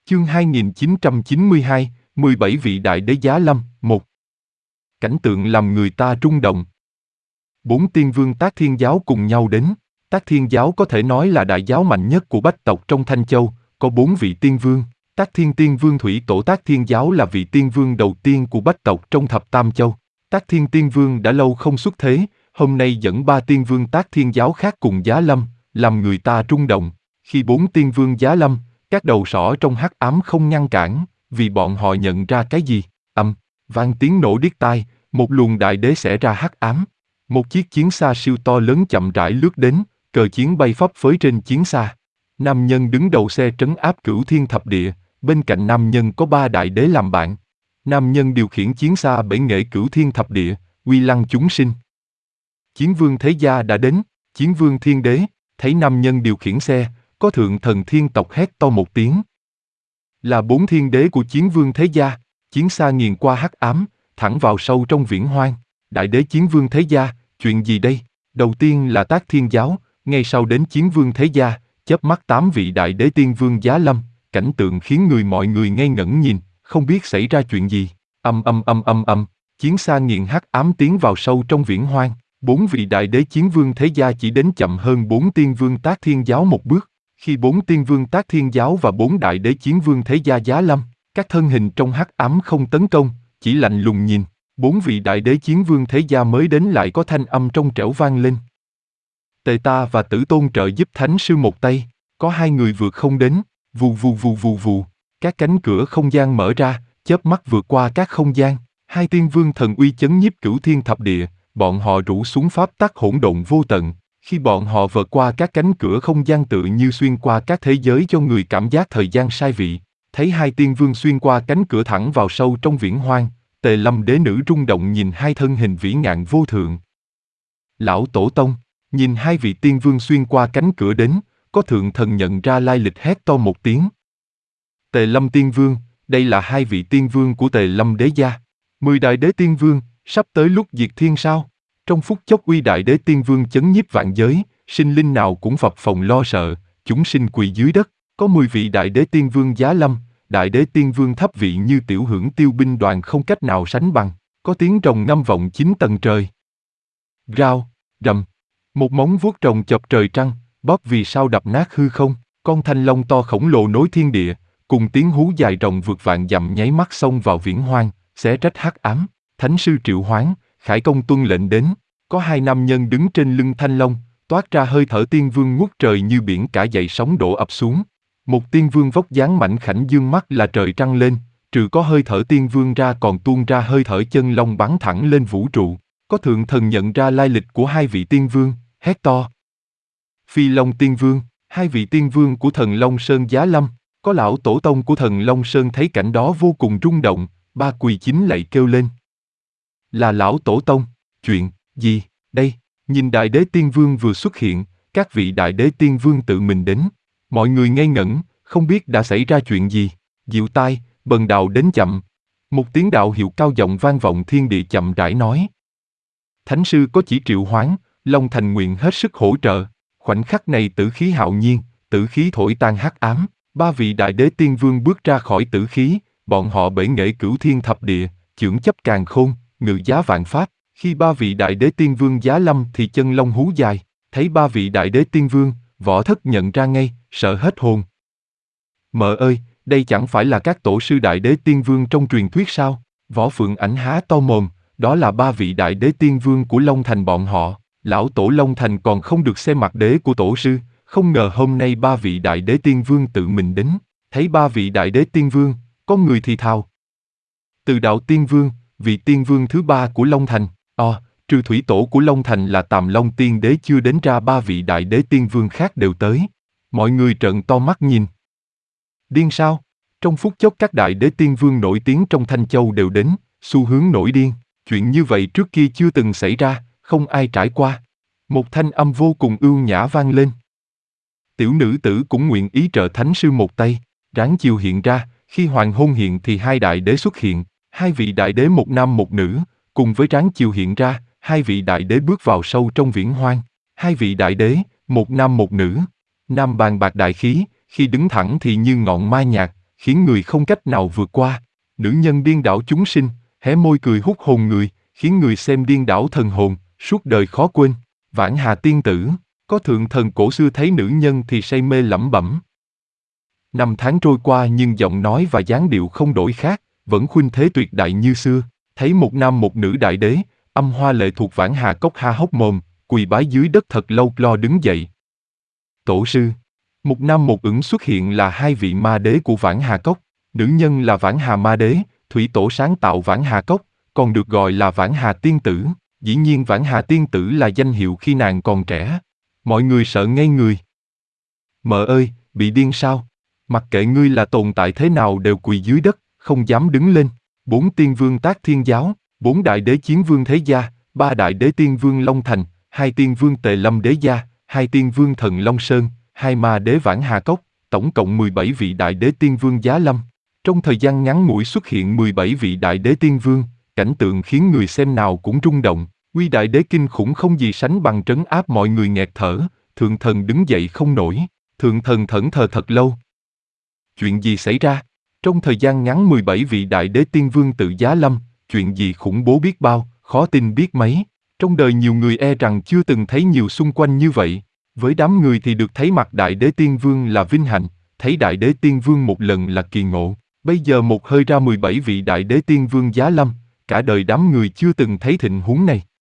Chương 2992, 17 vị đại đế Giá Lâm, 1. Cảnh tượng làm người ta rung động. 4 tiên vương Tác Thiên Giáo cùng nhau đến. Tác Thiên Giáo có thể nói là đại giáo mạnh nhất của Bách tộc trong Thanh Châu, có 4 vị tiên vương. Tác Thiên Tiên Vương Thủy Tổ Tác Thiên Giáo là vị tiên vương đầu tiên của Bách tộc trong Thập Tam Châu. Tác Thiên Tiên Vương đã lâu không xuất thế, hôm nay dẫn 3 tiên vương Tác Thiên Giáo khác cùng Giá Lâm, làm người ta rung động. Khi 4 tiên vương Giá Lâm, các đầu sỏ trong hắc ám không ngăn cản, vì bọn họ nhận ra cái gì? Vang tiếng nổ điếc tai, một luồng đại đế xẻ ra hắc ám. Một chiếc chiến xa siêu to lớn chậm rãi lướt đến, cờ chiến bay phấp phới trên chiến xa. Nam nhân đứng đầu xe trấn áp cửu thiên thập địa, bên cạnh nam nhân có 3 đại đế làm bạn. Nam nhân điều khiển chiến xa bể nghệ cửu thiên thập địa, uy lăng chúng sinh. Chiến vương Thế Gia đã đến, chiến vương Thiên Đế, thấy nam nhân điều khiển xe, có thượng thần thiên tộc hét to một tiếng. Là 4 thiên đế của chiến vương Thế Gia, chiến xa nghiền qua hắc ám, thẳng vào sâu trong viễn hoang. Đại đế chiến vương Thế Gia, chuyện gì đây? Đầu tiên là Tác Thiên Giáo, ngay sau đến chiến vương Thế Gia, chớp mắt 8 vị đại đế tiên vương Giá Lâm, cảnh tượng khiến mọi người ngây ngẩn nhìn, không biết xảy ra chuyện gì. Chiến xa nghiền hắc ám tiến vào sâu trong viễn hoang. 4 vị đại đế chiến vương Thế Gia chỉ đến chậm hơn 4 tiên vương Tác Thiên Giáo một bước. Khi 4 tiên vương Tác Thiên Giáo và 4 đại đế chiến vương Thế Gia Giá Lâm, các thân hình trong hắc ám không tấn công, chỉ lạnh lùng nhìn. 4 vị đại đế chiến vương Thế Gia mới đến lại có thanh âm trong trẻo vang lên. Tề Ta và Tử Tôn trợ giúp Thánh Sư một tay, có 2 người vượt không đến, vù vù vù vù vù, các cánh cửa không gian mở ra, chớp mắt vượt qua các không gian. 2 tiên vương thần uy chấn nhiếp cửu thiên thập địa, bọn họ rủ xuống pháp tắc hỗn độn vô tận. Khi bọn họ vượt qua các cánh cửa không gian tự như xuyên qua các thế giới cho người cảm giác thời gian sai vị. Thấy 2 tiên vương xuyên qua cánh cửa thẳng vào sâu trong viễn hoang, Tề Lâm đế nữ rung động nhìn 2 thân hình vĩ ngạn vô thượng. Lão Tổ Tông, nhìn 2 vị tiên vương xuyên qua cánh cửa đến, có thượng thần nhận ra lai lịch hét to một tiếng. Tề Lâm Tiên Vương, đây là 2 vị tiên vương của Tề Lâm Đế Gia. 10 đại đế tiên vương, sắp tới lúc diệt thiên sao? Trong phút chốc uy đại đế tiên vương chấn nhiếp vạn giới, sinh linh nào cũng phập phồng lo sợ, chúng sinh quỳ dưới đất. Có 10 vị đại đế tiên vương Giá Lâm, đại đế tiên vương thấp vị như tiểu hưởng tiêu binh đoàn không cách nào sánh bằng. Có tiếng rồng ngâm vọng 9 tầng trời. Rao, rầm, một móng vuốt rồng chọc trời trăng, bóp vì sao đập nát hư không. Con thanh long to khổng lồ nối thiên địa, cùng tiếng hú dài rồng vượt vạn dặm nháy mắt xông vào viễn hoang, xé rách hắc ám. Thánh sư triệu hoán, Khải Công tuân lệnh đến. Có 2 nam nhân đứng trên lưng thanh long, toát ra hơi thở tiên vương ngút trời như biển cả dậy sóng đổ ập xuống. Một tiên vương vóc dáng mảnh khảnh dương mắt là trời trăng lên, trừ có hơi thở tiên vương ra còn tuôn ra hơi thở chân long bắn thẳng lên vũ trụ. Có thượng thần nhận ra lai lịch của 2 vị tiên vương, hét to. Phi Long Tiên Vương, 2 vị tiên vương của thần Long Sơn Giá Lâm. Có lão tổ tông của thần Long Sơn thấy cảnh đó vô cùng rung động, 3 quỳ chính lạy kêu lên. Là lão tổ tông, chuyện gì đây? Nhìn đại đế tiên vương vừa xuất hiện, các vị đại đế tiên vương tự mình đến. Mọi người ngây ngẩn, không biết đã xảy ra chuyện gì. Diệu tai, bần đạo đến chậm. Một tiếng đạo hiệu cao giọng vang vọng thiên địa chậm rãi nói. Thánh sư có chỉ triệu hoán, Long Thành nguyện hết sức hỗ trợ. Khoảnh khắc này tử khí hạo nhiên, tử khí thổi tan hắc ám. 3 vị đại đế tiên vương bước ra khỏi tử khí, bọn họ bể nghệ cửu thiên thập địa, chưởng chấp càn khôn, ngự giá vạn pháp. Khi 3 vị đại đế tiên vương Giá Lâm thì chân long hú dài, thấy 3 vị đại đế tiên vương, Võ Thất nhận ra ngay, sợ hết hồn. Mợ ơi, đây chẳng phải là các tổ sư đại đế tiên vương trong truyền thuyết sao? Võ Phượng Ảnh há to mồm, đó là 3 vị đại đế tiên vương của Long Thành bọn họ. Lão tổ Long Thành còn không được xem mặt đế của tổ sư, không ngờ hôm nay 3 vị đại đế tiên vương tự mình đến. Thấy 3 vị đại đế tiên vương, có người thì thào. Từ đạo tiên vương, vị tiên vương thứ 3 của Long Thành. Trừ thủy tổ của Long Thành là Tàm Long Tiên Đế chưa đến ra 3 vị đại đế tiên vương khác đều tới. Mọi người trợn to mắt nhìn. Điên sao? Trong phút chốc các đại đế tiên vương nổi tiếng trong Thanh Châu đều đến, xu hướng nổi điên. Chuyện như vậy trước kia chưa từng xảy ra, không ai trải qua. Một thanh âm vô cùng ưu nhã vang lên. Tiểu nữ tử cũng nguyện ý trợ thánh sư một tay. Ráng chiều hiện ra, khi hoàng hôn hiện thì 2 đại đế xuất hiện. 2 vị đại đế một nam một nữ, cùng với Ráng chiều hiện ra, 2 vị đại đế bước vào sâu trong viễn hoang. 2 vị đại đế, một nam một nữ. Nam bàn bạc đại khí, khi đứng thẳng thì như ngọn mai nhạc, khiến người không cách nào vượt qua. Nữ nhân điên đảo chúng sinh, hé môi cười hút hồn người, khiến người xem điên đảo thần hồn, suốt đời khó quên. Vãn Hà tiên tử, có thượng thần cổ xưa thấy nữ nhân thì say mê lẩm bẩm. Năm tháng trôi qua nhưng giọng nói và dáng điệu không đổi khác, vẫn khuynh thế tuyệt đại như xưa. Thấy một nam một nữ đại đế, âm hoa lệ thuộc Vãn Hà Cốc há hốc mồm, quỳ bái dưới đất thật lâu lo đứng dậy. Tổ sư, một nam một ửng xuất hiện là hai vị ma đế của Vãn Hà Cốc. Nữ nhân là Vãn Hà ma đế, thủy tổ sáng tạo Vãn Hà Cốc, còn được gọi là Vãn Hà tiên tử. Dĩ nhiên Vãn Hà tiên tử là danh hiệu khi nàng còn trẻ. Mọi người sợ ngây người. Mợ ơi, bị điên sao? Mặc kệ ngươi là tồn tại thế nào đều quỳ dưới đất, không dám đứng lên. 4 tiên vương Tác Thiên Giáo, 4 đại đế Chiến Vương Thế Gia, 3 đại đế Tiên Vương Long Thành, 2 tiên vương Tề Lâm Đế Gia, 2 tiên vương Thần Long Sơn, 2 ma đế Vãn Hà Cốc, tổng cộng 17 vị đại đế Tiên Vương Giá Lâm. Trong thời gian ngắn ngủi xuất hiện 17 vị đại đế Tiên Vương, cảnh tượng khiến người xem nào cũng rung động. Uy đại đế kinh khủng không gì sánh bằng trấn áp mọi người nghẹt thở, thượng thần đứng dậy không nổi, thượng thần thẫn thờ thật lâu. Chuyện gì xảy ra? Trong thời gian ngắn 17 vị đại đế tiên vương tự giá lâm, chuyện gì khủng bố biết bao, khó tin biết mấy. Trong đời nhiều người e rằng chưa từng thấy nhiều xung quanh như vậy. Với đám người thì được thấy mặt đại đế tiên vương là vinh hạnh, thấy đại đế tiên vương một lần là kỳ ngộ. Bây giờ một hơi ra 17 vị đại đế tiên vương giá lâm, cả đời đám người chưa từng thấy thịnh huống này.